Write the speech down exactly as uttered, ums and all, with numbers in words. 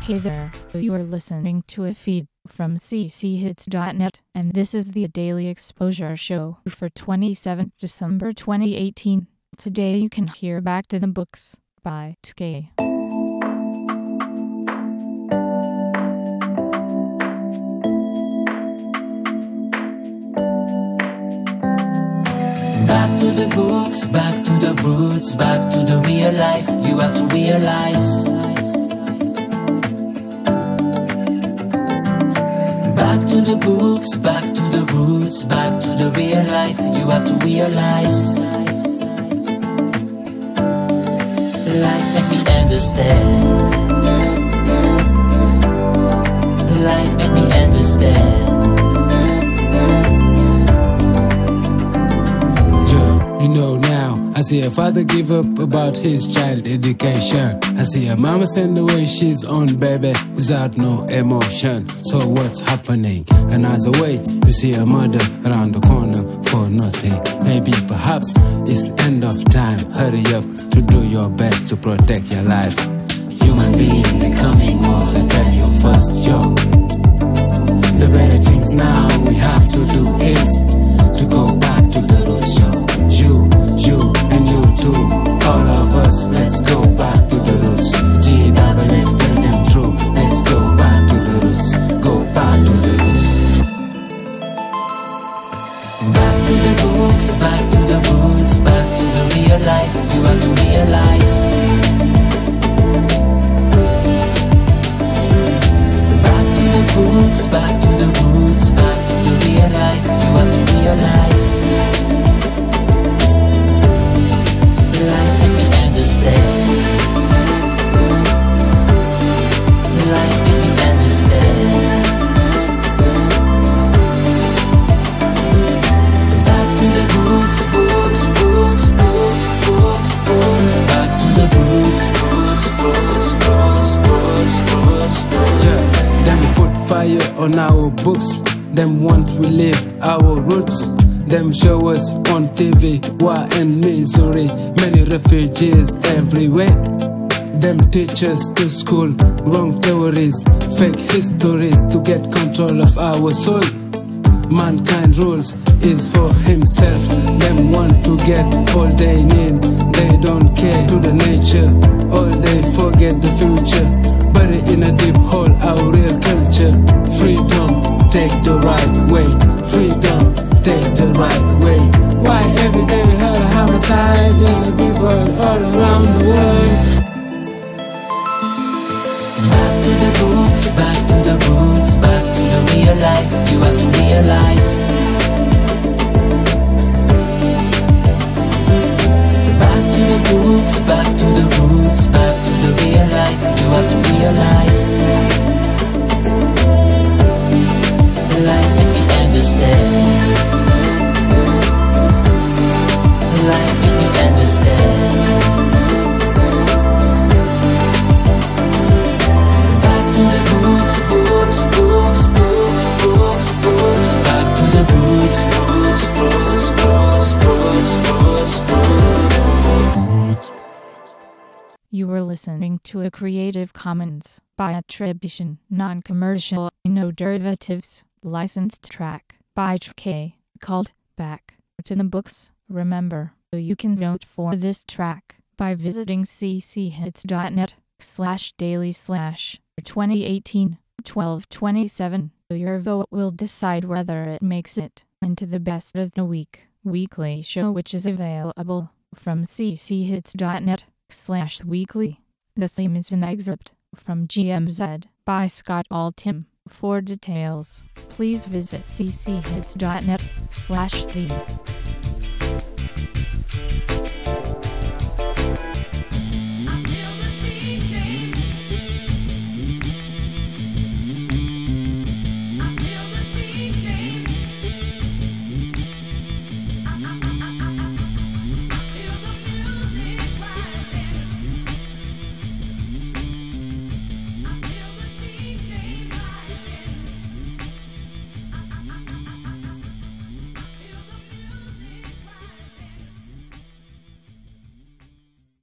Hey there, you are listening to a feed from c c hits dot net, and this is the Daily Exposure Show for twenty-seventh December twenty eighteen. Today you can hear Back to the Books by T K. Back to the books, back to the roots, back to the real life, you have to realize. Back to the books, back to the roots, back to the real life, you have to realize. Life make me understand. Life make me understand. You know now, I see a father give up about his child education. I see a mama send away she's own baby without no emotion. So what's happening? Another way, you see a mother around the corner for nothing. Maybe perhaps it's end of time. Hurry up to do your best to protect your life. Human being becoming worse, I tell you first, yo. The better things now we have to do is to go back to the roots, yo. You, you, and you too. All of us, let's go back to the roots. G double F, tell them true. Let's go back to the roots. Go back to the roots. Back to the books, back to the roots, back to the real life. You have to realize. Back to the books, back to the roots, back to the real life. You have to realize. Life make me understand. Life make me understand. Back to the roots, books, books, books, books, books. Back to the roots, books, books, books, books, books, books. Yeah, them put fire on our books. Them want we live our roots. Them show us on T V war and misery, many refugees everywhere. Them teach us to school wrong theories, fake histories to get control of our soul. Mankind rules is for himself. Them want to get all they need. They don't care to the nature, all they forget the future. Bury in a deep hole our real culture. Freedom, take the right way. Freedom, take the right way. Why every day we have a homicide in the people all around the world? Back to the books, back to the roots, back to the real life. You have to realize. Back to the books, back to the roots, back to the real life. You have to realize. Life make me understand. Life make me understand. Back to the roots, books, books, books, books, books. Back to the roots, books, books, books, books, books, books. You were listening to a Creative Commons by attribution, non-commercial, no derivatives, licensed track by T K called Back to the Books. Remember, you can vote for this track by visiting c c hits dot net slash daily slash twenty eighteen twelve twenty-seven. Your vote will decide whether it makes it into the best of the week weekly show, which is available from c c hits dot net slash weekly. The theme is an excerpt from G M Z by Scott Altham. For details, please visit c c hits dot net slash theme.